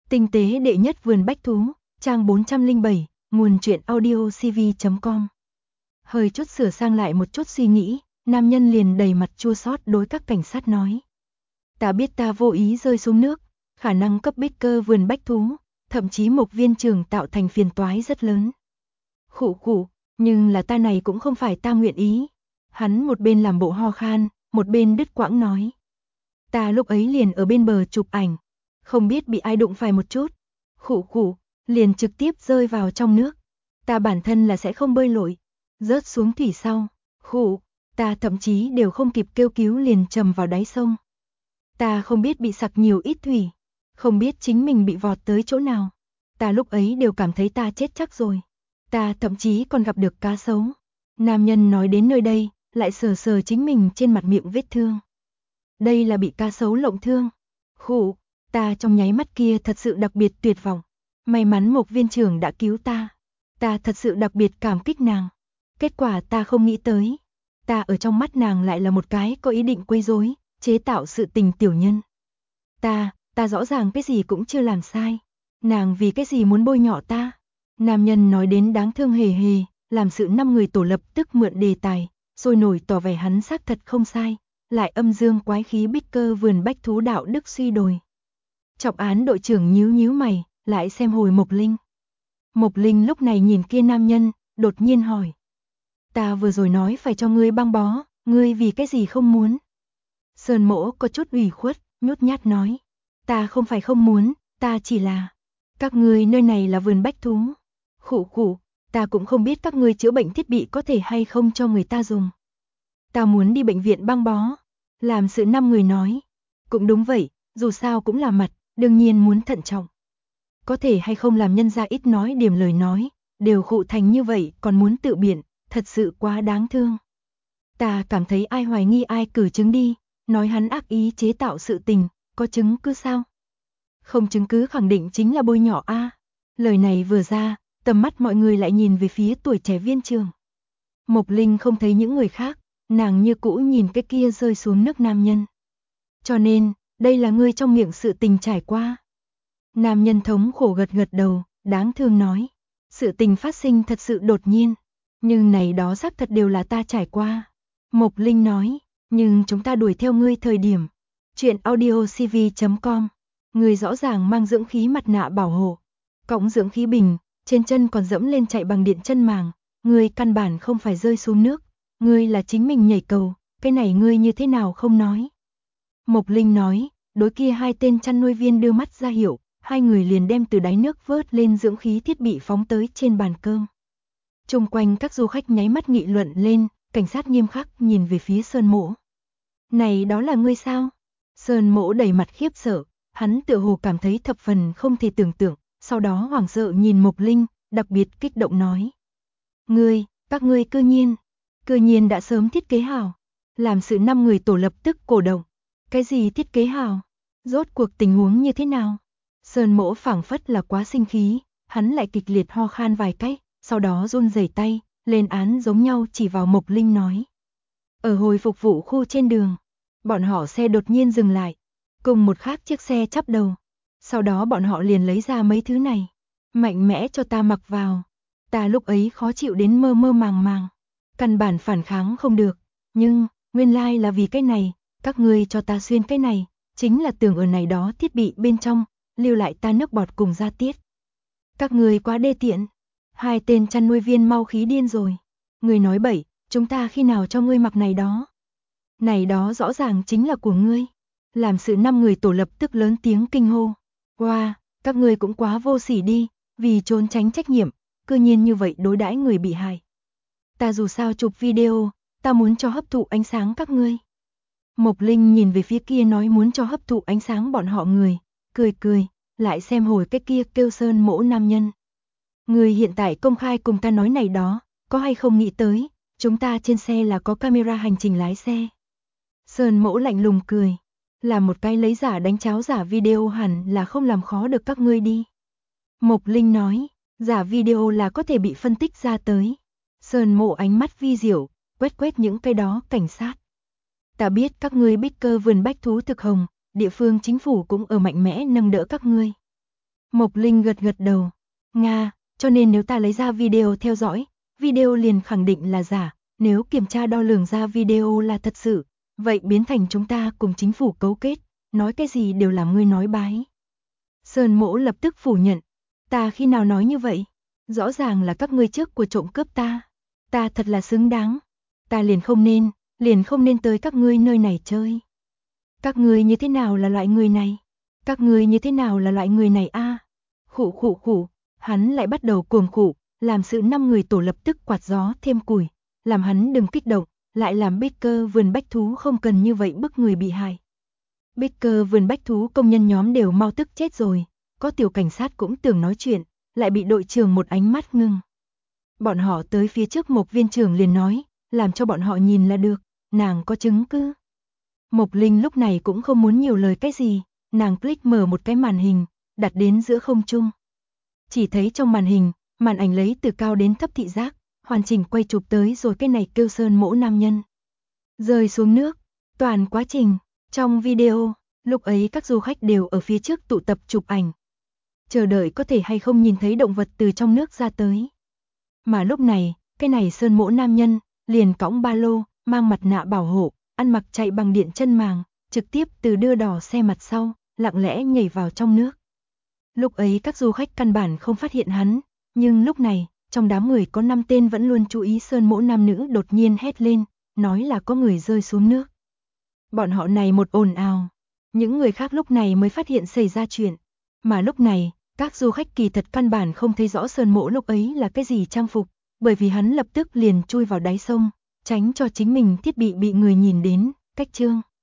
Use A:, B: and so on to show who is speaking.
A: Tinh tế đệ nhất vườn bách thú, trang 407, nguồn truyện audio cv.com. Hơi chút sửa sang lại một chút suy nghĩ, nam nhân liền đầy mặt chua xót đối các cảnh sát nói. Ta biết ta vô ý rơi xuống nước, khả năng cấp bích cơ vườn bách thú, thậm chí Mộc viên trưởng tạo thành phiền toái rất lớn. Khụ khụ, nhưng là ta này cũng không phải ta nguyện ý. Hắn một bên làm bộ ho khan, một bên đứt quãng nói. Ta lúc ấy liền ở bên bờ chụp ảnh, không biết bị ai đụng phải một chút. Khụ khụ, liền trực tiếp rơi vào trong nước. Ta bản thân là sẽ không bơi lội, rớt xuống thủy sau. Khụ, ta thậm chí đều không kịp kêu cứu liền trầm vào đáy sông. Ta không biết bị sặc nhiều ít thủy, không biết chính mình bị vọt tới chỗ nào. Ta lúc ấy đều cảm thấy ta chết chắc rồi. Ta thậm chí còn gặp được cá sấu. Nam nhân nói đến nơi đây, lại sờ sờ chính mình trên mặt miệng vết thương. Đây là bị cá sấu lộng thương. Khụ, ta trong nháy mắt kia thật sự đặc biệt tuyệt vọng. May mắn Mộc viên trưởng đã cứu ta. Ta thật sự đặc biệt cảm kích nàng. Kết quả ta không nghĩ tới. Ta ở trong mắt nàng lại là một cái có ý định quấy rối, chế tạo sự tình tiểu nhân. Ta rõ ràng cái gì cũng chưa làm sai. Nàng vì cái gì muốn bôi nhọ ta? Nam nhân nói đến đáng thương hề hề, làm sự 5 người tổ lập tức mượn đề tài, sôi nổi tỏ vẻ hắn xác thật không sai, lại âm dương quái khí bích cơ vườn bách thú đạo đức suy đồi. Trọng án đội trưởng nhíu nhíu mày, lại xem hồi Mộc Linh. Mộc Linh lúc này nhìn kia nam nhân, đột nhiên hỏi. Ta vừa rồi nói phải cho ngươi băng bó, ngươi vì cái gì không muốn? Sơn Mỗ có chút ủy khuất, nhút nhát nói. Ta không phải không muốn, ta chỉ là... Các ngươi nơi này là vườn bách thú. Khụ khụ, ta cũng không biết các ngươi chữa bệnh thiết bị có thể hay không cho người ta dùng. Ta muốn đi bệnh viện băng bó. Làm sự 5 người nói. Cũng đúng vậy, dù sao cũng là mặt, đương nhiên muốn thận trọng. Có thể hay không làm nhân ra ít nói điểm lời nói, đều khụ thành như vậy còn muốn tự biện, thật sự quá đáng thương. Ta cảm thấy ai hoài nghi ai cử chứng đi, nói hắn ác ý chế tạo sự tình, có chứng cứ sao? Không chứng cứ khẳng định chính là bôi nhọ a. Lời này vừa ra, tầm mắt mọi người lại nhìn về phía tuổi trẻ viên trường. Mộc Linh không thấy những người khác, nàng như cũ nhìn cái kia rơi xuống nước nam nhân. Cho nên, đây là ngươi trong miệng sự tình trải qua. Nam nhân thống khổ gật gật đầu, đáng thương nói. Sự tình phát sinh thật sự đột nhiên, nhưng này đó xác thật đều là ta trải qua. Mộc Linh nói, nhưng chúng ta đuổi theo ngươi thời điểm. Chuyện audio cv.com. Người rõ ràng mang dưỡng khí mặt nạ bảo hộ, cõng dưỡng khí bình, trên chân còn dẫm lên chạy bằng điện chân màng, ngươi căn bản không phải rơi xuống nước, ngươi là chính mình nhảy cầu, cái này ngươi như thế nào không nói. Mộc Linh nói, đối kia 2 tên chăn nuôi viên đưa mắt ra hiệu, 2 người liền đem từ đáy nước vớt lên dưỡng khí thiết bị phóng tới trên bàn cơm. Chung quanh các du khách nháy mắt nghị luận lên, cảnh sát nghiêm khắc nhìn về phía Sơn Mỗ. Này đó là ngươi sao? Sơn Mỗ đầy mặt khiếp sợ. Hắn tựa hồ cảm thấy thập phần không thể tưởng tượng, sau đó hoảng sợ nhìn Mộc Linh, đặc biệt kích động nói. Các ngươi cư nhiên đã sớm thiết kế hảo. Làm sự 5 người tổ lập tức cổ động. Cái gì thiết kế hảo? Rốt cuộc tình huống như thế nào? Sơn Mỗ phảng phất là quá sinh khí, hắn lại kịch liệt ho khan vài cách, sau đó run rẩy tay, lên án giống nhau chỉ vào Mộc Linh nói. Ở hồi phục vụ khu trên đường, bọn họ xe đột nhiên dừng lại. Cùng một khác chiếc xe chắp đầu. Sau đó bọn họ liền lấy ra mấy thứ này. Mạnh mẽ cho ta mặc vào. Ta lúc ấy khó chịu đến mơ mơ màng màng. Căn bản phản kháng không được. Nhưng, nguyên lai là vì cái này. Các ngươi cho ta xuyên cái này. Chính là tưởng ở này đó thiết bị bên trong. Lưu lại ta nước bọt cùng ra tiết. Các ngươi quá đê tiện. 2 tên chăn nuôi viên mau khí điên rồi. Ngươi nói bậy, chúng ta khi nào cho ngươi mặc này đó. Này đó rõ ràng chính là của ngươi. Làm sự 5 người tổ lập tức lớn tiếng kinh hô. Wow, các ngươi cũng quá vô sỉ đi, vì trốn tránh trách nhiệm, cư nhiên như vậy đối đãi người bị hại. Ta dù sao chụp video, ta muốn cho hấp thụ ánh sáng các ngươi. Mộc Linh nhìn về phía kia nói muốn cho hấp thụ ánh sáng bọn họ người, cười, lại xem hồi cái kia kêu Sơn Mỗ nam nhân. Người hiện tại công khai cùng ta nói này đó, có hay không nghĩ tới, chúng ta trên xe là có camera hành trình lái xe. Sơn Mỗ lạnh lùng cười. Là một cái lấy giả đánh cháo giả video hẳn là không làm khó được các ngươi đi. Mộc Linh nói, giả video là có thể bị phân tích ra tới. Sơn Mộ ánh mắt vi diệu, quét những cái đó cảnh sát. Ta biết các ngươi bích cơ vườn bách thú thực hồng, địa phương chính phủ cũng ở mạnh mẽ nâng đỡ các ngươi. Mộc Linh gật gật đầu. Nga, cho nên nếu ta lấy ra video theo dõi, video liền khẳng định là giả, nếu kiểm tra đo lường ra video là thật sự, vậy biến thành chúng ta cùng chính phủ cấu kết, nói cái gì đều làm ngươi nói bái. Sơn Mỗ lập tức phủ nhận. Ta khi nào nói như vậy? Rõ ràng là các ngươi trước của trộm cướp ta. Ta thật là xứng đáng. Ta liền không nên tới các ngươi nơi này chơi. Các ngươi như thế nào là loại người này? Các ngươi như thế nào là loại người này a? Khụ khụ khụ, hắn lại bắt đầu cuồng khụ, làm sự 5 người tổ lập tức quạt gió thêm củi, làm hắn đừng kích động, lại làm Baker vườn bách thú không cần như vậy bức người bị hại. Baker vườn bách thú công nhân nhóm đều mau tức chết rồi, có tiểu cảnh sát cũng tưởng nói chuyện, lại bị đội trưởng một ánh mắt ngưng. Bọn họ tới phía trước Mộc viên trưởng liền nói, làm cho bọn họ nhìn là được, nàng có chứng cứ. Mộc Linh lúc này cũng không muốn nhiều lời cái gì, nàng click mở một cái màn hình, đặt đến giữa không trung. Chỉ thấy trong màn hình, màn ảnh lấy từ cao đến thấp thị giác, hoàn chỉnh quay chụp tới rồi cái này kêu Sơn Mỗ nam nhân. Rơi xuống nước, toàn quá trình, trong video, lúc ấy các du khách đều ở phía trước tụ tập chụp ảnh. Chờ đợi có thể hay không nhìn thấy động vật từ trong nước ra tới. Mà lúc này, cái này Sơn Mỗ nam nhân, liền cõng ba lô, mang mặt nạ bảo hộ, ăn mặc chạy bằng điện chân màng, trực tiếp từ đưa đò xe mặt sau, lặng lẽ nhảy vào trong nước. Lúc ấy các du khách căn bản không phát hiện hắn, nhưng lúc này, trong đám người có 5 tên vẫn luôn chú ý Sơn Mỗ nam nữ đột nhiên hét lên, nói là có người rơi xuống nước. Bọn họ này một ồn ào, những người khác lúc này mới phát hiện xảy ra chuyện, mà lúc này, các du khách kỳ thật căn bản không thấy rõ Sơn Mỗ lúc ấy là cái gì trang phục, bởi vì hắn lập tức liền chui vào đáy sông, tránh cho chính mình thiết bị người nhìn đến, cách chương.